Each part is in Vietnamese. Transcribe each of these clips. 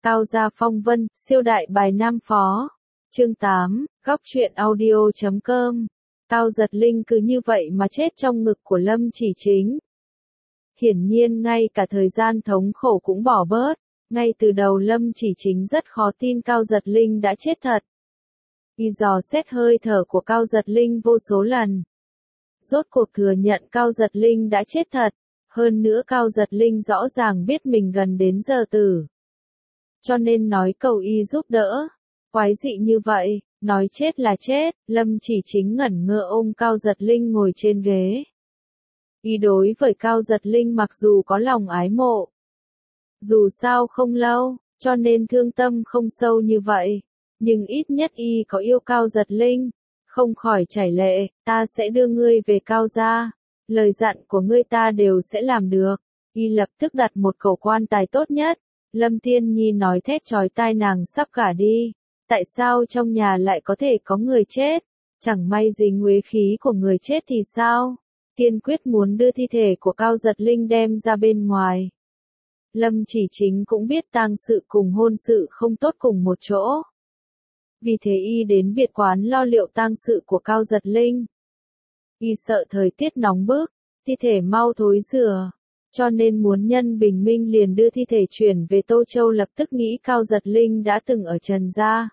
Cao gia phong vân, siêu đại bài Nam Phó. Chương 8, góc truyện audio.com. Cao Giật Linh cứ như vậy mà chết trong ngực của Lâm Chỉ Chính. Hiển nhiên ngay cả thời gian thống khổ cũng bỏ bớt, ngay từ đầu Lâm Chỉ Chính rất khó tin Cao Giật Linh đã chết thật. Y dò xét hơi thở của Cao Giật Linh vô số lần. Rốt cuộc thừa nhận Cao Giật Linh đã chết thật, hơn nữa Cao Giật Linh rõ ràng biết mình gần đến giờ tử. Cho nên nói cầu y giúp đỡ. Quái dị như vậy, nói chết là chết, Lâm Chỉ Chính ngẩn ngơ ôm Cao Giật Linh ngồi trên ghế. Y đối với Cao Giật Linh mặc dù có lòng ái mộ, dù sao không lâu, cho nên thương tâm không sâu như vậy, nhưng ít nhất y có yêu Cao Giật Linh, không khỏi chảy lệ, ta sẽ đưa ngươi về Cao gia, lời dặn của ngươi ta đều sẽ làm được. Y lập tức đặt một khẩu quan tài tốt nhất. Lâm Tiên Nhi nói thét chói tai nàng sắp gả đi. Tại sao trong nhà lại có thể có người chết? Chẳng may dính uế khí của người chết thì sao? Kiên quyết muốn đưa thi thể của Cao Giật Linh đem ra bên ngoài. Lâm Chỉ Chính cũng biết tang sự cùng hôn sự không tốt cùng một chỗ. Vì thế y đến biệt quán lo liệu tang sự của Cao Giật Linh. Y sợ thời tiết nóng bức, thi thể mau thối rữa, cho nên muốn nhân bình minh liền đưa thi thể chuyển về Tô Châu, lập tức nghĩ Cao Giật Linh đã từng ở Trần gia.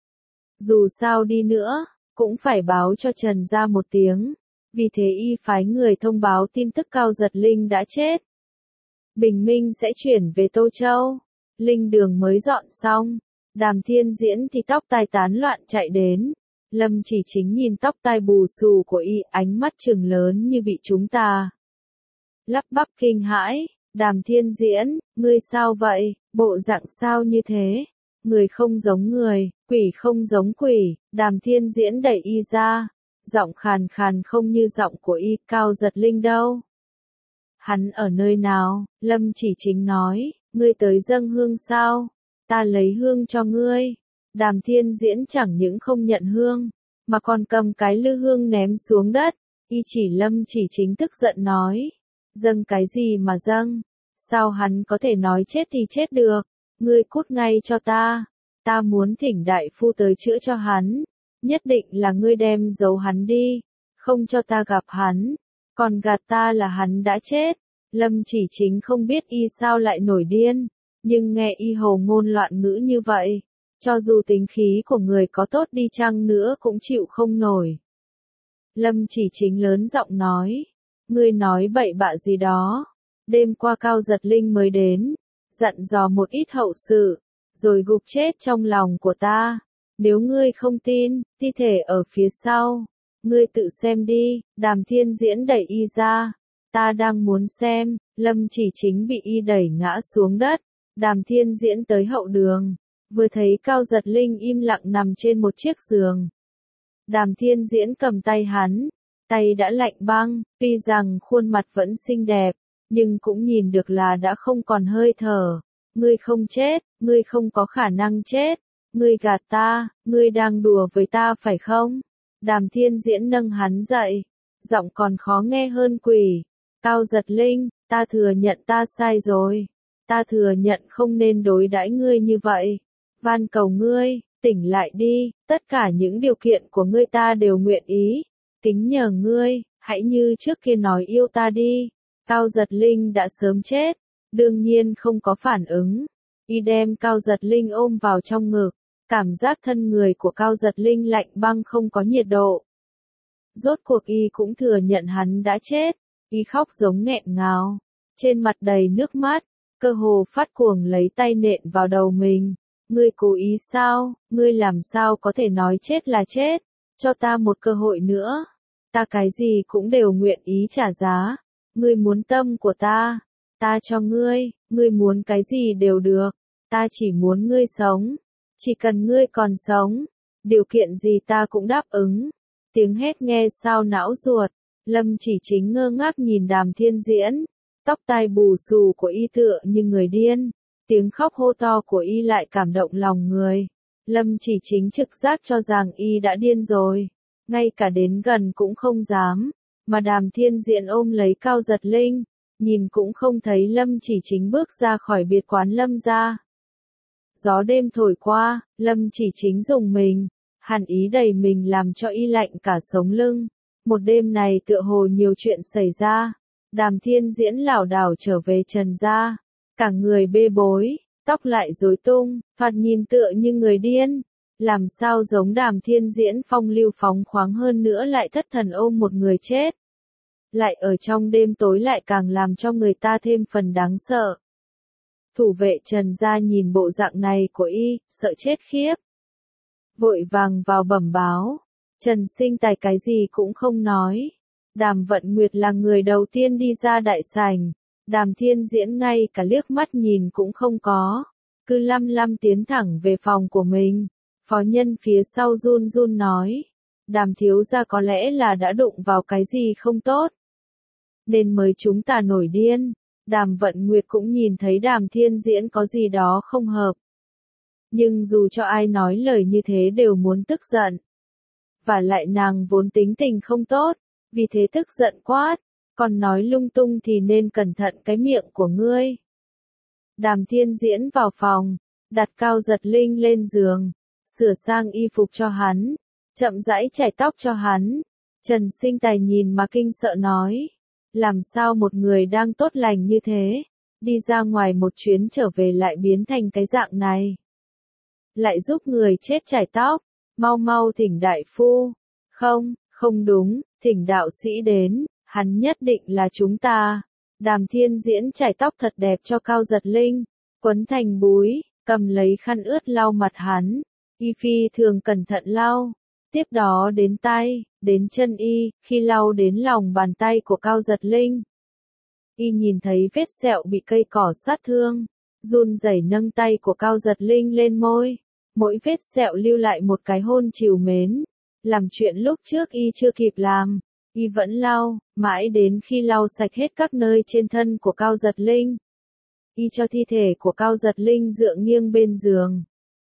Dù sao đi nữa, cũng phải báo cho Trần gia một tiếng, vì thế y phái người thông báo tin tức Cao Giật Linh đã chết. Bình minh sẽ chuyển về Tô Châu, linh đường mới dọn xong, Đàm Thiên Diễn thì tóc tai tán loạn chạy đến. Lâm Chỉ Chính nhìn tóc tai bù xù của y, ánh mắt trừng lớn như bị trúng tà. Lắp bắp kinh hãi, Đàm Thiên Diễn, ngươi sao vậy, bộ dạng sao như thế? Người không giống người, quỷ không giống quỷ. Đàm Thiên Diễn đẩy y ra, giọng khàn khàn không như giọng của y. Cao Giật Linh đâu? Hắn ở nơi nào? Lâm Chỉ Chính nói, ngươi tới dâng hương sao? Ta lấy hương cho ngươi. Đàm Thiên Diễn chẳng những không nhận hương, mà còn cầm cái lư hương ném xuống đất. Y chỉ Lâm Chỉ Chính tức giận nói, dâng cái gì mà dâng? Sao hắn có thể nói chết thì chết được? Ngươi cút ngay cho ta. Ta muốn thỉnh đại phu tới chữa cho hắn. Nhất định là ngươi đem giấu hắn đi, không cho ta gặp hắn. Còn gạt ta là hắn đã chết. Lâm Chỉ Chính không biết y sao lại nổi điên, nhưng nghe y hồ ngôn loạn ngữ như vậy, cho dù tính khí của người có tốt đi chăng nữa cũng chịu không nổi. Lâm Chỉ Chính lớn giọng nói, ngươi nói bậy bạ gì đó. Đêm qua Cao Giật Linh mới đến, dặn dò một ít hậu sự, rồi gục chết trong lòng của ta. Nếu ngươi không tin, thi thể ở phía sau, ngươi tự xem đi. Đàm Thiên Diễn đẩy y ra, ta đang muốn xem. Lâm Chỉ Chính bị y đẩy ngã xuống đất. Đàm Thiên Diễn tới hậu đường, vừa thấy Cao Giật Linh im lặng nằm trên một chiếc giường. Đàm Thiên Diễn cầm tay hắn, tay đã lạnh băng, tuy rằng khuôn mặt vẫn xinh đẹp, nhưng cũng nhìn được là đã không còn hơi thở. Ngươi không chết, ngươi không có khả năng chết, ngươi gạt ta, ngươi đang đùa với ta phải không? Đàm Thiên Diễn nâng hắn dậy, giọng còn khó nghe hơn quỷ. Cao Giật Linh, ta thừa nhận ta sai rồi. Ta thừa nhận không nên đối đãi ngươi như vậy. Van cầu ngươi, tỉnh lại đi, tất cả những điều kiện của ngươi ta đều nguyện ý. Kính nhờ ngươi, hãy như trước kia nói yêu ta đi. Cao Giật Linh đã sớm chết, đương nhiên không có phản ứng. Y đem Cao Giật Linh ôm vào trong ngực, cảm giác thân người của Cao Giật Linh lạnh băng không có nhiệt độ. Rốt cuộc y cũng thừa nhận hắn đã chết, y khóc giống nghẹn ngào, trên mặt đầy nước mắt, cơ hồ phát cuồng lấy tay nện vào đầu mình. Ngươi cố ý sao? Ngươi làm sao có thể nói chết là chết? Cho ta một cơ hội nữa. Ta cái gì cũng đều nguyện ý trả giá. Ngươi muốn tâm của ta, ta cho ngươi. Ngươi muốn cái gì đều được. Ta chỉ muốn ngươi sống. Chỉ cần ngươi còn sống, điều kiện gì ta cũng đáp ứng. Tiếng hét nghe sao não ruột. Lâm Chỉ Chính ngơ ngác nhìn Đàm Thiên Diễn. Tóc tai bù xù của y tựa như người điên. Tiếng khóc hô to của y lại cảm động lòng người. Lâm Chỉ Chính trực giác cho rằng y đã điên rồi. Ngay cả đến gần cũng không dám. Mà Đàm Thiên Diễn ôm lấy Cao Giật Linh. Nhìn cũng không thấy Lâm Chỉ Chính bước ra khỏi biệt quán Lâm gia. Gió đêm thổi qua, Lâm Chỉ Chính dùng mình, hàn ý đầy mình làm cho y lạnh cả sống lưng. Một đêm này tựa hồ nhiều chuyện xảy ra. Đàm Thiên Diễn lảo đảo trở về Trần gia, cả người bê bối, tóc lại rối tung, thoạt nhìn tựa như người điên. Làm sao giống Đàm Thiên Diễn phong lưu phóng khoáng hơn nữa lại thất thần ôm một người chết. Lại ở trong đêm tối lại càng làm cho người ta thêm phần đáng sợ. Thủ vệ Trần gia nhìn bộ dạng này của y, sợ chết khiếp. Vội vàng vào bẩm báo. Trần Sinh Tài cái gì cũng không nói. Đàm Vận Nguyệt là người đầu tiên đi ra đại sảnh. Đàm Thiên Diễn ngay cả liếc mắt nhìn cũng không có. Cứ lăm lăm tiến thẳng về phòng của mình. Phó nhân phía sau run run nói. Đàm thiếu gia có lẽ là đã đụng vào cái gì không tốt. Nên mới chúng ta nổi điên. Đàm Vận Nguyệt cũng nhìn thấy Đàm Thiên Diễn có gì đó không hợp. Nhưng dù cho ai nói lời như thế đều muốn tức giận. Và lại nàng vốn tính tình không tốt, vì thế tức giận quát, còn nói lung tung thì nên cẩn thận cái miệng của ngươi. Đàm Thiên Diễn vào phòng, đặt Cao Giật Linh lên giường, sửa sang y phục cho hắn, chậm rãi chải tóc cho hắn. Trần Sinh Tài nhìn mà kinh sợ nói, làm sao một người đang tốt lành như thế, đi ra ngoài một chuyến trở về lại biến thành cái dạng này. Lại giúp người chết chải tóc, mau mau thỉnh đại phu. Không, không đúng, thỉnh đạo sĩ đến, hắn nhất định là chúng ta. Đàm Thiên Diễn chải tóc thật đẹp cho Cao Giật Linh, quấn thành búi, cầm lấy khăn ướt lau mặt hắn. Y phi thường cẩn thận lau, tiếp đó đến tay, đến chân y, khi lau đến lòng bàn tay của Cao Giật Linh. Y nhìn thấy vết sẹo bị cây cỏ sát thương, run rẩy nâng tay của Cao Giật Linh lên môi. Mỗi vết sẹo lưu lại một cái hôn trìu mến. Làm chuyện lúc trước y chưa kịp làm, y vẫn lau, mãi đến khi lau sạch hết các nơi trên thân của Cao Giật Linh. Y cho thi thể của Cao Giật Linh dựa nghiêng bên giường.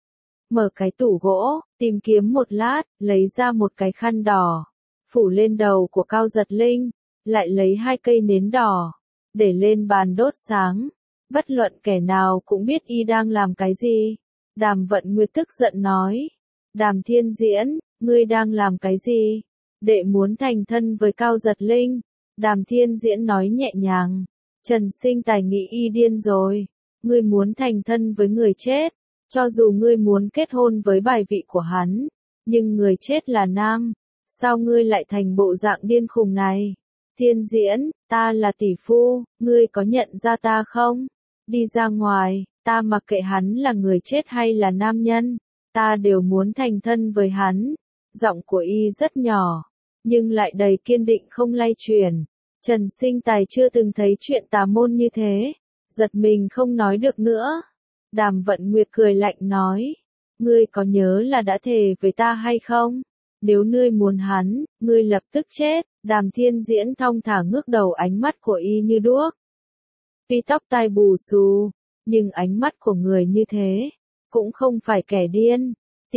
Mở cái tủ gỗ, tìm kiếm một lát, lấy ra một cái khăn đỏ, phủ lên đầu của Cao Giật Linh, lại lấy 2 cây nến đỏ, để lên bàn đốt sáng. Bất luận kẻ nào cũng biết y đang làm cái gì. Đàm Vận Nguyệt tức giận nói. Đàm Thiên Diễn, ngươi đang làm cái gì? Đệ muốn thành thân với Cao Giật Linh. Đàm Thiên Diễn nói nhẹ nhàng. Trần Sinh Tài nghĩ y điên rồi. Ngươi muốn thành thân với người chết. Cho dù ngươi muốn kết hôn với bài vị của hắn. Nhưng người chết là nam. Sao ngươi lại thành bộ dạng điên khùng này? Thiên Diễn, ta là tỷ phu, ngươi có nhận ra ta không? Đi ra ngoài. Ta mặc kệ hắn là người chết hay là nam nhân, ta đều muốn thành thân với hắn. Giọng của y rất nhỏ, nhưng lại đầy kiên định không lay chuyển. Trần Sinh Tài chưa từng thấy chuyện tà môn như thế, giật mình không nói được nữa. Đàm Vận Nguyệt cười lạnh nói, ngươi có nhớ là đã thề với ta hay không? Nếu ngươi muốn hắn, ngươi lập tức chết. Đàm Thiên Diễn thong thả ngước đầu, ánh mắt của y như đuốc. Tuy tóc tai bù xù, nhưng ánh mắt của người như thế, cũng không phải kẻ điên.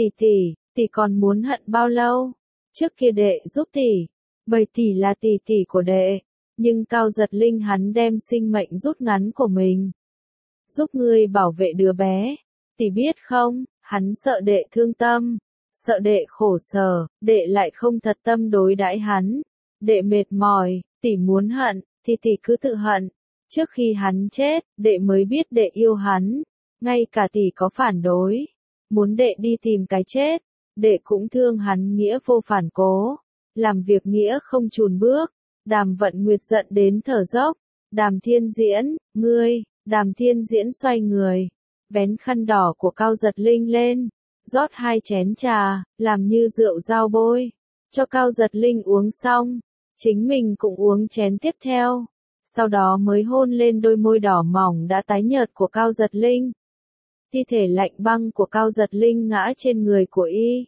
Tỷ còn muốn hận bao lâu? Trước kia đệ giúp tỷ, bởi tỷ là tỷ của đệ, nhưng Cao Giật Linh hắn đem sinh mệnh rút ngắn của mình. Giúp ngươi bảo vệ đứa bé, tỷ biết không, hắn sợ đệ thương tâm, sợ đệ khổ sở, đệ lại không thật tâm đối đãi hắn. Đệ mệt mỏi, tỷ muốn hận, thì tỷ cứ tự hận. Trước khi hắn chết, đệ mới biết đệ yêu hắn. Ngay cả tỷ có phản đối, muốn đệ đi tìm cái chết, đệ cũng thương hắn nghĩa vô phản cố. Làm việc nghĩa không chùn bước. Đàm Vận Nguyệt giận đến thở dốc. Đàm Thiên Diễn, ngươi. Đàm Thiên Diễn xoay người, vén khăn đỏ của Cao Giật Linh lên, rót 2 chén trà, làm như rượu dao bôi, cho Cao Giật Linh uống xong, chính mình cũng uống chén tiếp theo. Sau đó mới hôn lên đôi môi đỏ mỏng đã tái nhợt của Cao Giật Linh. Thi thể lạnh băng của Cao Giật Linh ngã trên người của y.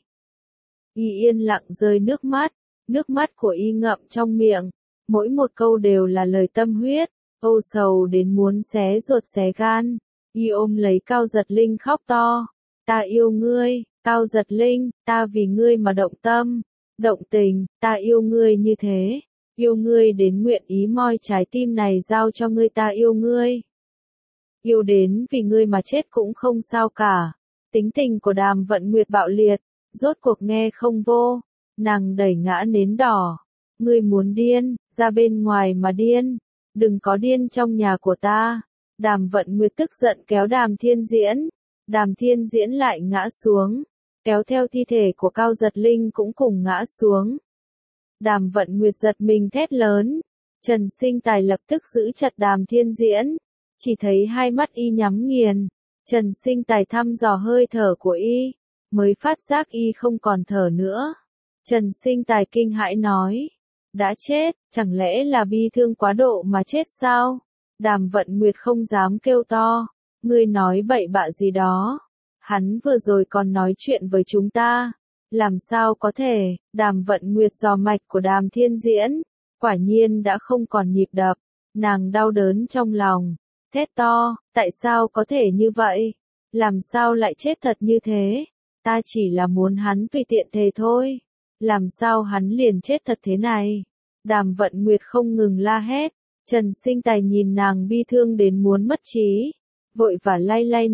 Y yên lặng rơi nước mắt của y ngậm trong miệng, mỗi một câu đều là lời tâm huyết, âu sầu đến muốn xé ruột xé gan. Y ôm lấy Cao Giật Linh khóc to, ta yêu ngươi, Cao Giật Linh, ta vì ngươi mà động tâm, động tình, ta yêu ngươi như thế. Yêu ngươi đến nguyện ý moi trái tim này giao cho ngươi, ta yêu ngươi. Yêu đến vì ngươi mà chết cũng không sao cả. Tính tình của Đàm Vận Nguyệt bạo liệt, rốt cuộc nghe không vô, nàng đẩy ngã nến đỏ. Ngươi muốn điên, ra bên ngoài mà điên, đừng có điên trong nhà của ta. Đàm Vận Nguyệt tức giận kéo Đàm Thiên Diễn, Đàm Thiên Diễn lại ngã xuống, kéo theo thi thể của Cao Giật Linh cũng cùng ngã xuống. Đàm Vận Nguyệt giật mình thét lớn, Trần Sinh Tài lập tức giữ chặt Đàm Thiên Diễn, chỉ thấy hai mắt y nhắm nghiền. Trần Sinh Tài thăm dò hơi thở của y, mới phát giác y không còn thở nữa. Trần Sinh Tài kinh hãi nói, đã chết, chẳng lẽ là bi thương quá độ mà chết sao? Đàm Vận Nguyệt không dám kêu to, ngươi nói bậy bạ gì đó, hắn vừa rồi còn nói chuyện với chúng ta, làm sao có thể? Đàm Vận Nguyệt dò mạch của Đàm Thiên Diễn, quả nhiên đã không còn nhịp đập, nàng đau đớn trong lòng, thét to, tại sao có thể như vậy? Làm sao lại chết thật như thế? Ta chỉ là muốn hắn tùy tiện thề thôi, làm sao hắn liền chết thật thế này? Đàm Vận Nguyệt không ngừng la hét, Trần Sinh Tài nhìn nàng bi thương đến muốn mất trí, vội vã lay lay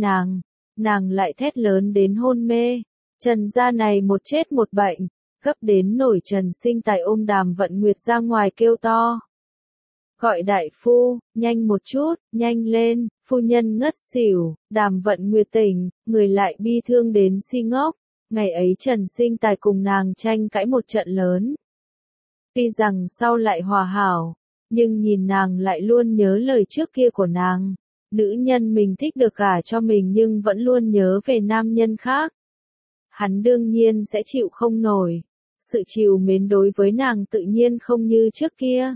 nàng lại thét lớn đến hôn mê. Trần gia này một chết một bệnh, gấp đến nổi Trần Sinh Tài ôm Đàm Vận Nguyệt ra ngoài kêu to. Gọi đại phu, nhanh một chút, nhanh lên, phu nhân ngất xỉu. Đàm Vận Nguyệt tỉnh, người lại bi thương đến si ngốc. Ngày ấy Trần Sinh Tài cùng nàng tranh cãi một trận lớn. Tuy rằng sau lại hòa hảo, nhưng nhìn nàng lại luôn nhớ lời trước kia của nàng. Nữ nhân mình thích được gả cho mình nhưng vẫn luôn nhớ về nam nhân khác. Hắn đương nhiên sẽ chịu không nổi. Sự trìu mến đối với nàng tự nhiên không như trước kia.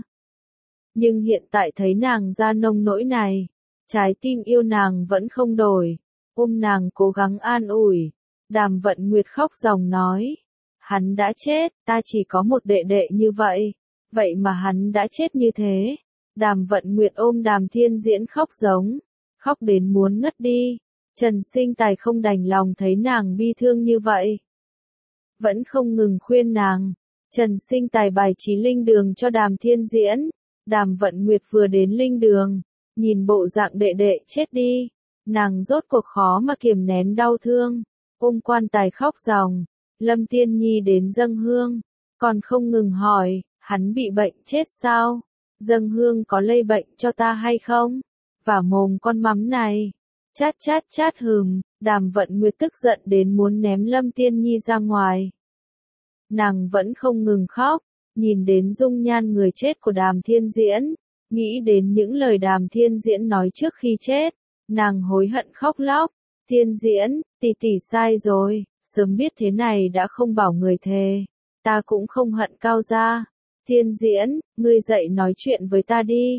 Nhưng hiện tại thấy nàng ra nông nỗi này, trái tim yêu nàng vẫn không đổi, ôm nàng cố gắng an ủi. Đàm Vận Nguyệt khóc ròng nói, hắn đã chết, ta chỉ có một đệ đệ như vậy, vậy mà hắn đã chết như thế. Đàm Vận Nguyệt ôm Đàm Thiên Diễn khóc giống, khóc đến muốn ngất đi. Trần Sinh Tài không đành lòng thấy nàng bi thương như vậy, vẫn không ngừng khuyên nàng. Trần Sinh Tài bài trí linh đường cho Đàm Thiên Diễn. Đàm Vận Nguyệt vừa đến linh đường, nhìn bộ dạng đệ đệ chết đi, nàng rốt cuộc khó mà kiềm nén đau thương, ôm quan tài khóc ròng. Lâm Tiên Nhi đến dâng hương, còn không ngừng hỏi, hắn bị bệnh chết sao? Dâng hương có lây bệnh cho ta hay không? Và mồm con mắm này. Chát chát chát hừm, Đàm Vận Nguyệt tức giận đến muốn ném Lâm Tiên Nhi ra ngoài. Nàng vẫn không ngừng khóc, nhìn đến dung nhan người chết của Đàm Thiên Diễn, nghĩ đến những lời Đàm Thiên Diễn nói trước khi chết, nàng hối hận khóc lóc. Thiên Diễn, tỷ tỷ sai rồi, sớm biết thế này đã không bảo người thề, ta cũng không hận Cao gia. Thiên Diễn, ngươi dậy nói chuyện với ta đi.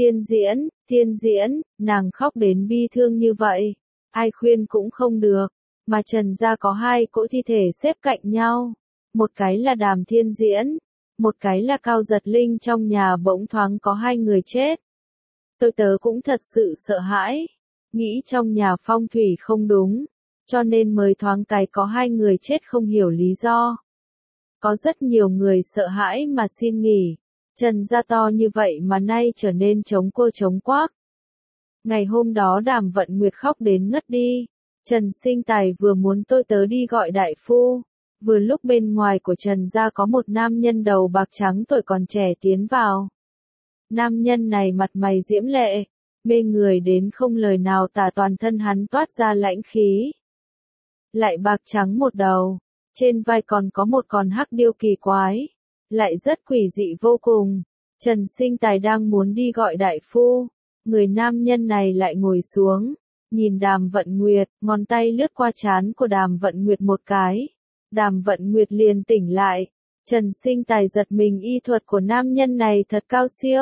Thiên Diễn, nàng khóc đến bi thương như vậy, ai khuyên cũng không được, mà Trần gia có hai cỗ thi thể xếp cạnh nhau, một cái là Đàm Thiên Diễn, một cái là Cao Giật Linh, trong nhà bỗng thoáng có hai người chết. Tôi tớ cũng thật sự sợ hãi, nghĩ trong nhà phong thủy không đúng, cho nên mới thoáng cái có hai người chết không hiểu lý do. Có rất nhiều người sợ hãi mà xin nghỉ. Trần gia to như vậy mà nay trở nên trống cô trống quác. Ngày hôm đó Đàm Vận Nguyệt khóc đến ngất đi. Trần Sinh Tài vừa muốn tôi tớ đi gọi đại phu. Vừa lúc bên ngoài của Trần gia có một nam nhân đầu bạc trắng tuổi còn trẻ tiến vào. Nam nhân này mặt mày diễm lệ, mê người đến không lời nào tả, toàn thân hắn toát ra lãnh khí. Lại bạc trắng một đầu, trên vai còn có một con hắc điêu kỳ quái, lại rất quỷ dị vô cùng. Trần Sinh Tài đang muốn đi gọi đại phu, người nam nhân này lại ngồi xuống, nhìn Đàm Vận Nguyệt, ngón tay lướt qua trán của Đàm Vận Nguyệt một cái. Đàm Vận Nguyệt liền tỉnh lại. Trần Sinh Tài giật mình, y thuật của nam nhân này thật cao siêu.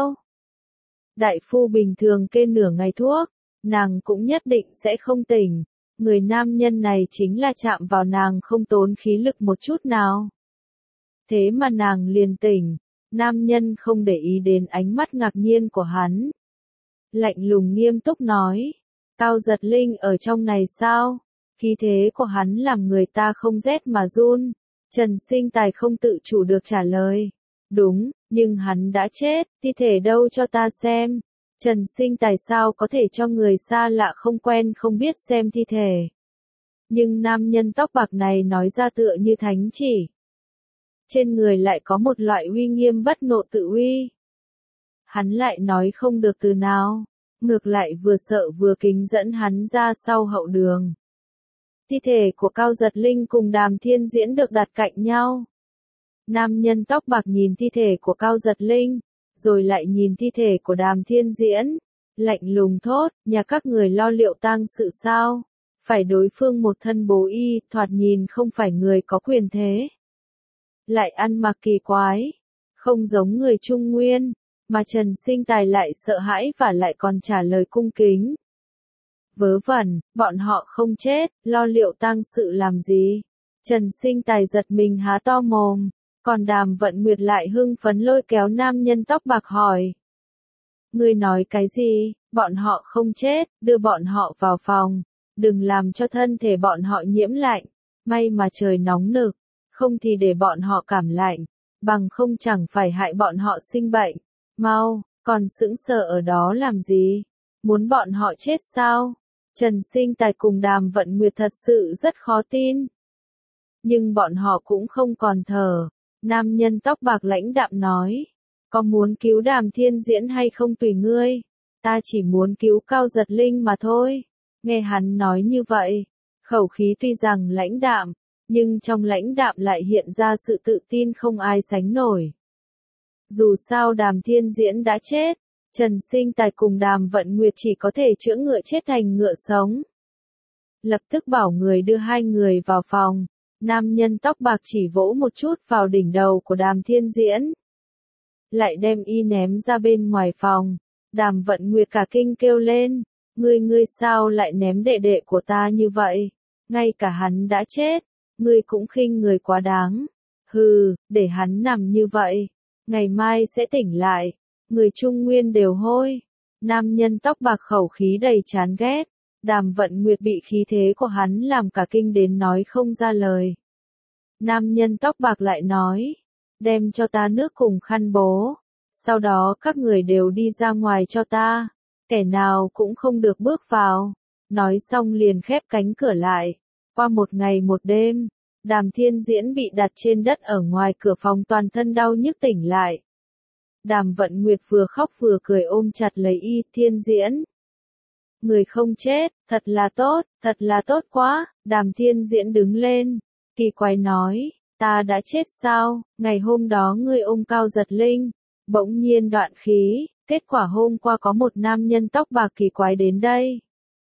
Đại phu bình thường kê nửa ngày thuốc, nàng cũng nhất định sẽ không tỉnh. Người nam nhân này chính là chạm vào nàng không tốn khí lực một chút nào. Thế mà nàng liền tỉnh. Nam nhân không để ý đến ánh mắt ngạc nhiên của hắn. Lạnh lùng nghiêm túc nói, Cao Giật Linh ở trong này sao? Khí thế của hắn làm người ta không rét mà run. Trần Sinh Tài không tự chủ được trả lời. Đúng, nhưng hắn đã chết, thi thể đâu cho ta xem. Trần Sinh Tài sao có thể cho người xa lạ không quen không biết xem thi thể. Nhưng nam nhân tóc bạc này nói ra tựa như thánh chỉ. Trên người lại có một loại uy nghiêm bất nộ tự uy. Hắn lại nói không được từ nào, ngược lại vừa sợ vừa kính dẫn hắn ra sau hậu đường. Thi thể của Cao Giật Linh cùng Đàm Thiên Diễn được đặt cạnh nhau. Nam nhân tóc bạc nhìn thi thể của Cao Giật Linh, rồi lại nhìn thi thể của Đàm Thiên Diễn, lạnh lùng thốt, nhà các người lo liệu tang sự sao? Phải đối phương một thân bố y, thoạt nhìn không phải người có quyền thế. Lại ăn mặc kỳ quái, không giống người Trung Nguyên, mà Trần Sinh Tài lại sợ hãi và lại còn trả lời cung kính. Vớ vẩn, bọn họ không chết, lo liệu tang sự làm gì? Trần Sinh Tài giật mình há to mồm, còn Đàm Vận Nguyệt lại hưng phấn lôi kéo nam nhân tóc bạc hỏi. Ngươi nói cái gì, bọn họ không chết, đưa bọn họ vào phòng, đừng làm cho thân thể bọn họ nhiễm lạnh, may mà trời nóng nực, không thì để bọn họ cảm lạnh, bằng không chẳng phải hại bọn họ sinh bệnh, mau, còn sững sờ ở đó làm gì, muốn bọn họ chết sao? Trần Sinh Tài cùng Đàm Vận Nguyệt thật sự rất khó tin. Nhưng bọn họ cũng không còn thở. Nam nhân tóc bạc lãnh đạm nói. Có muốn cứu Đàm Thiên Diễn hay không tùy ngươi. Ta chỉ muốn cứu Cao Giật Linh mà thôi. Nghe hắn nói như vậy. Khẩu khí tuy rằng lãnh đạm. Nhưng trong lãnh đạm lại hiện ra sự tự tin không ai sánh nổi. Dù sao Đàm Thiên Diễn đã chết. Trần Sinh Tài cùng Đàm Vận Nguyệt chỉ có thể chữa ngựa chết thành ngựa sống. Lập tức bảo người đưa hai người vào phòng. Nam nhân tóc bạc chỉ vỗ một chút vào đỉnh đầu của Đàm Thiên Diễn. Lại đem y ném ra bên ngoài phòng. Đàm Vận Nguyệt cả kinh kêu lên. Ngươi sao lại ném đệ đệ của ta như vậy? Ngay cả hắn đã chết. Ngươi cũng khinh người quá đáng. Hừ, để hắn nằm như vậy. Ngày mai sẽ tỉnh lại. Người Trung Nguyên đều hôi. Nam nhân tóc bạc khẩu khí đầy chán ghét. Đàm Vận Nguyệt bị khí thế của hắn làm cả kinh đến nói không ra lời. Nam nhân tóc bạc lại nói. Đem cho ta nước cùng khăn bố. Sau đó các người đều đi ra ngoài cho ta. Kẻ nào cũng không được bước vào. Nói xong liền khép cánh cửa lại. Qua một ngày một đêm. Đàm Thiên Diễn bị đặt trên đất ở ngoài cửa phòng toàn thân đau nhức tỉnh lại. Đàm Vận Nguyệt vừa khóc vừa cười ôm chặt lấy y, Thiên Diễn. Người không chết, thật là tốt quá, Đàm Thiên Diễn đứng lên, kỳ quái nói, ta đã chết sao, ngày hôm đó ngươi ôm Cao Giật Linh, bỗng nhiên đoạn khí, kết quả hôm qua có một nam nhân tóc bạc kỳ quái đến đây.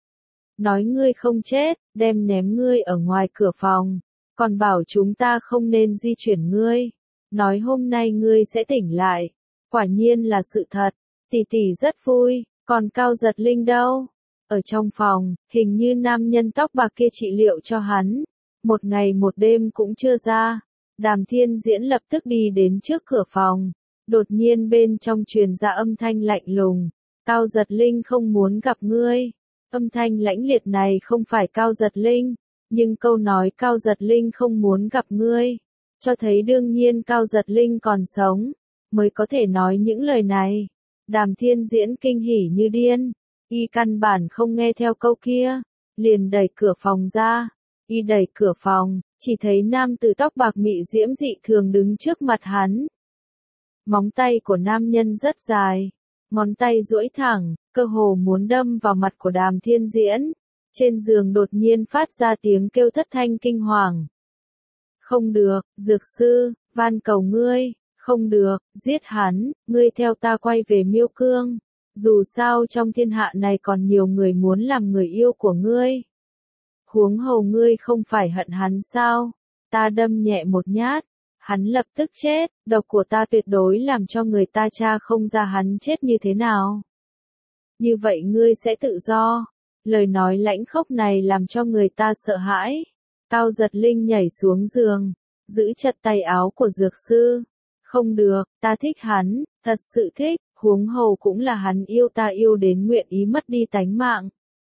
Nói ngươi không chết, đem ném ngươi ở ngoài cửa phòng, còn bảo chúng ta không nên di chuyển ngươi, nói hôm nay ngươi sẽ tỉnh lại. Quả nhiên là sự thật, tỷ tỷ rất vui, còn Cao Giật Linh đâu? Ở trong phòng, hình như nam nhân tóc bạc kia trị liệu cho hắn. Một ngày một đêm cũng chưa ra. Đàm Thiên Diễn lập tức đi đến trước cửa phòng. Đột nhiên bên trong truyền ra âm thanh lạnh lùng. Cao Giật Linh không muốn gặp ngươi. Âm thanh lãnh liệt này không phải Cao Giật Linh. Nhưng câu nói Cao Giật Linh không muốn gặp ngươi. Cho thấy đương nhiên Cao Giật Linh còn sống. Mới có thể nói những lời này. Đàm Thiên Diễn kinh hỉ như điên. Y căn bản không nghe theo câu kia. Liền đẩy cửa phòng ra. Y đẩy cửa phòng, chỉ thấy nam tử tóc bạc mị diễm dị thường đứng trước mặt hắn. Móng tay của nam nhân rất dài. Ngón tay duỗi thẳng, cơ hồ muốn đâm vào mặt của Đàm Thiên Diễn. Trên giường đột nhiên phát ra tiếng kêu thất thanh kinh hoàng. Không được, dược sư, van cầu ngươi. Không được, giết hắn, ngươi theo ta quay về Miêu Cương. Dù sao trong thiên hạ này còn nhiều người muốn làm người yêu của ngươi. Huống hồ ngươi không phải hận hắn sao? Ta đâm nhẹ một nhát, hắn lập tức chết, độc của ta tuyệt đối làm cho người ta tra không ra hắn chết như thế nào. Như vậy ngươi sẽ tự do. Lời nói lãnh khốc này làm cho người ta sợ hãi. Cao Giật Linh nhảy xuống giường, giữ chặt tay áo của dược sư. Không được, ta thích hắn, thật sự thích, huống hồ cũng là hắn yêu ta yêu đến nguyện ý mất đi tánh mạng.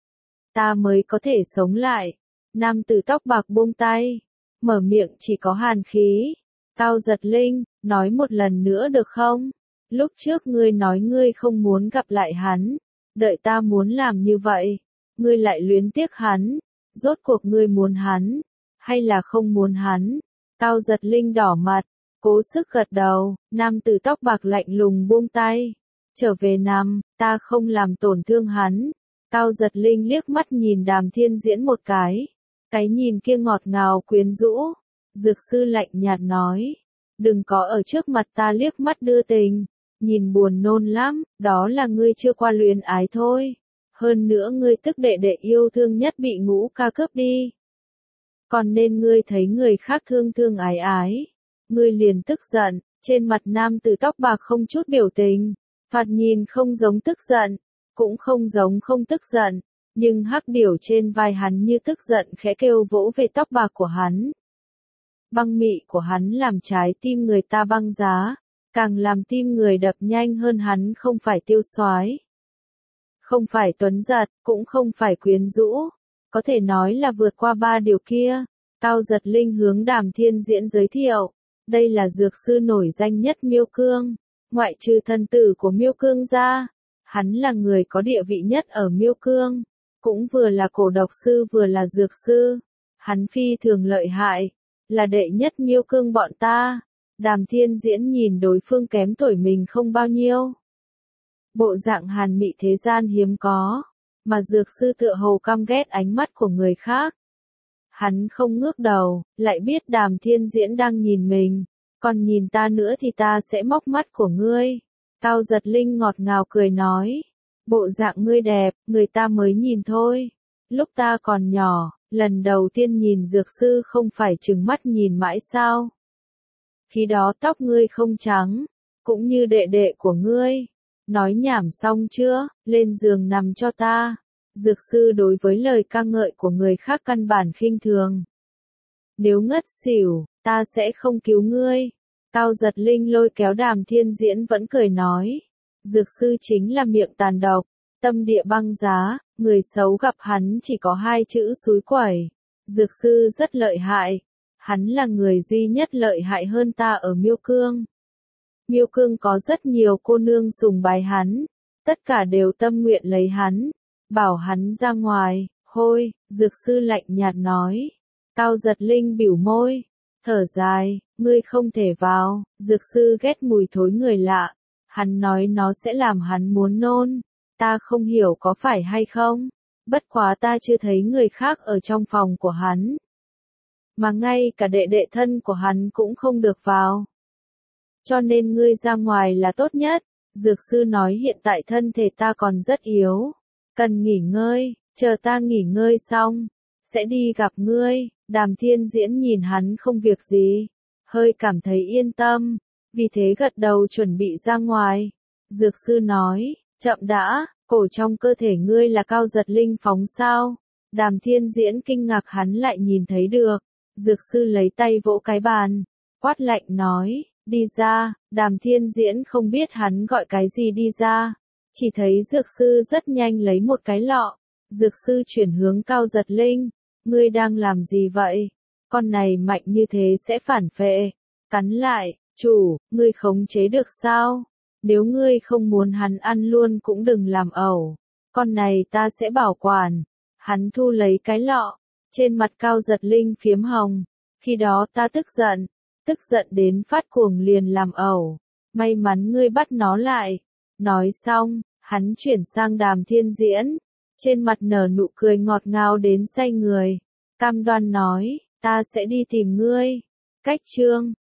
Ta mới có thể sống lại. Nam tử tóc bạc buông tay, mở miệng chỉ có hàn khí. Cao Giật Linh, nói một lần nữa được không? Lúc trước ngươi nói ngươi không muốn gặp lại hắn, đợi ta muốn làm như vậy, ngươi lại luyến tiếc hắn, rốt cuộc ngươi muốn hắn, hay là không muốn hắn? Cao Giật Linh đỏ mặt, cố sức gật đầu, nam tử tóc bạc lạnh lùng buông tay. Trở về nằm, ta không làm tổn thương hắn. Cao Giật Linh liếc mắt nhìn Đàm Thiên Diễn một cái nhìn kia ngọt ngào quyến rũ. Dược sư lạnh nhạt nói, đừng có ở trước mặt ta liếc mắt đưa tình, nhìn buồn nôn lắm, đó là ngươi chưa qua luyến ái thôi. Hơn nữa ngươi tức đệ đệ yêu thương nhất bị Ngũ ca cướp đi. Còn nên ngươi thấy người khác thương thương ái ái, ngươi liền tức giận. Trên mặt nam tử tóc bạc không chút biểu tình, thoạt nhìn không giống tức giận, cũng không giống không tức giận, nhưng hắc điểu trên vai hắn như tức giận khẽ kêu vỗ về tóc bạc của hắn. Băng mị của hắn làm trái tim người ta băng giá, càng làm tim người đập nhanh hơn. Hắn không phải tiêu soái, không phải tuấn giật, cũng không phải quyến rũ, có thể nói là vượt qua ba điều kia. Cao Giật Linh hướng Đàm Thiên Diễn giới thiệu, đây là dược sư nổi danh nhất Miêu Cương, ngoại trừ thân tử của Miêu Cương ra, hắn là người có địa vị nhất ở Miêu Cương, cũng vừa là cổ độc sư vừa là dược sư, hắn phi thường lợi hại, là đệ nhất Miêu Cương bọn ta. Đàm Thiên Diễn nhìn đối phương kém tuổi mình không bao nhiêu, bộ dạng hàn mị thế gian hiếm có, mà dược sư tựa hồ căm ghét ánh mắt của người khác. Hắn không ngước đầu, lại biết Đàm Thiên Diễn đang nhìn mình, còn nhìn ta nữa thì ta sẽ móc mắt của ngươi. Cao Giật Linh ngọt ngào cười nói, bộ dạng ngươi đẹp, người ta mới nhìn thôi. Lúc ta còn nhỏ, lần đầu tiên nhìn dược sư không phải trừng mắt nhìn mãi sao? Khi đó tóc ngươi không trắng, cũng như đệ đệ của ngươi. Nói nhảm xong chưa, lên giường nằm cho ta. Dược sư đối với lời ca ngợi của người khác căn bản khinh thường. Nếu ngất xỉu, ta sẽ không cứu ngươi. Cao Giật Linh lôi kéo Đàm Thiên Diễn vẫn cười nói. Dược sư chính là miệng tàn độc, tâm địa băng giá, người xấu gặp hắn chỉ có hai chữ xúi quẩy. Dược sư rất lợi hại, hắn là người duy nhất lợi hại hơn ta ở Miêu Cương. Miêu Cương có rất nhiều cô nương sùng bái hắn, tất cả đều tâm nguyện lấy hắn, bảo hắn ra ngoài. Hôi, dược sư lạnh nhạt nói. Cao Giật Linh bĩu môi, thở dài, ngươi không thể vào. Dược sư ghét mùi thối người lạ, hắn nói nó sẽ làm hắn muốn nôn, ta không hiểu có phải hay không, bất quá ta chưa thấy người khác ở trong phòng của hắn, mà ngay cả đệ đệ thân của hắn cũng không được vào. Cho nên ngươi ra ngoài là tốt nhất. Dược sư nói hiện tại thân thể ta còn rất yếu, cần nghỉ ngơi, chờ ta nghỉ ngơi xong, sẽ đi gặp ngươi. Đàm Thiên Diễn nhìn hắn không việc gì, hơi cảm thấy yên tâm, vì thế gật đầu chuẩn bị ra ngoài. Dược sư nói, chậm đã, cổ trong cơ thể ngươi là Cao Giật Linh phóng sao? Đàm Thiên Diễn kinh ngạc hắn lại nhìn thấy được. Dược sư lấy tay vỗ cái bàn, quát lạnh nói, đi ra. Đàm Thiên Diễn không biết hắn gọi cái gì đi ra, chỉ thấy dược sư rất nhanh lấy một cái lọ. Dược sư chuyển hướng Cao Giật Linh, ngươi đang làm gì vậy? Con này mạnh như thế sẽ phản phệ. Cắn lại, chủ, ngươi khống chế được sao? Nếu ngươi không muốn hắn ăn luôn cũng đừng làm ẩu. Con này ta sẽ bảo quản. Hắn thu lấy cái lọ, trên mặt Cao Giật Linh phiếm hồng. Khi đó ta tức giận đến phát cuồng liền làm ẩu. May mắn ngươi bắt nó lại. Nói xong, hắn chuyển sang Đàm Thiên Diễn, trên mặt nở nụ cười ngọt ngào đến say người. Cam đoan nói, ta sẽ đi tìm ngươi. Cách chương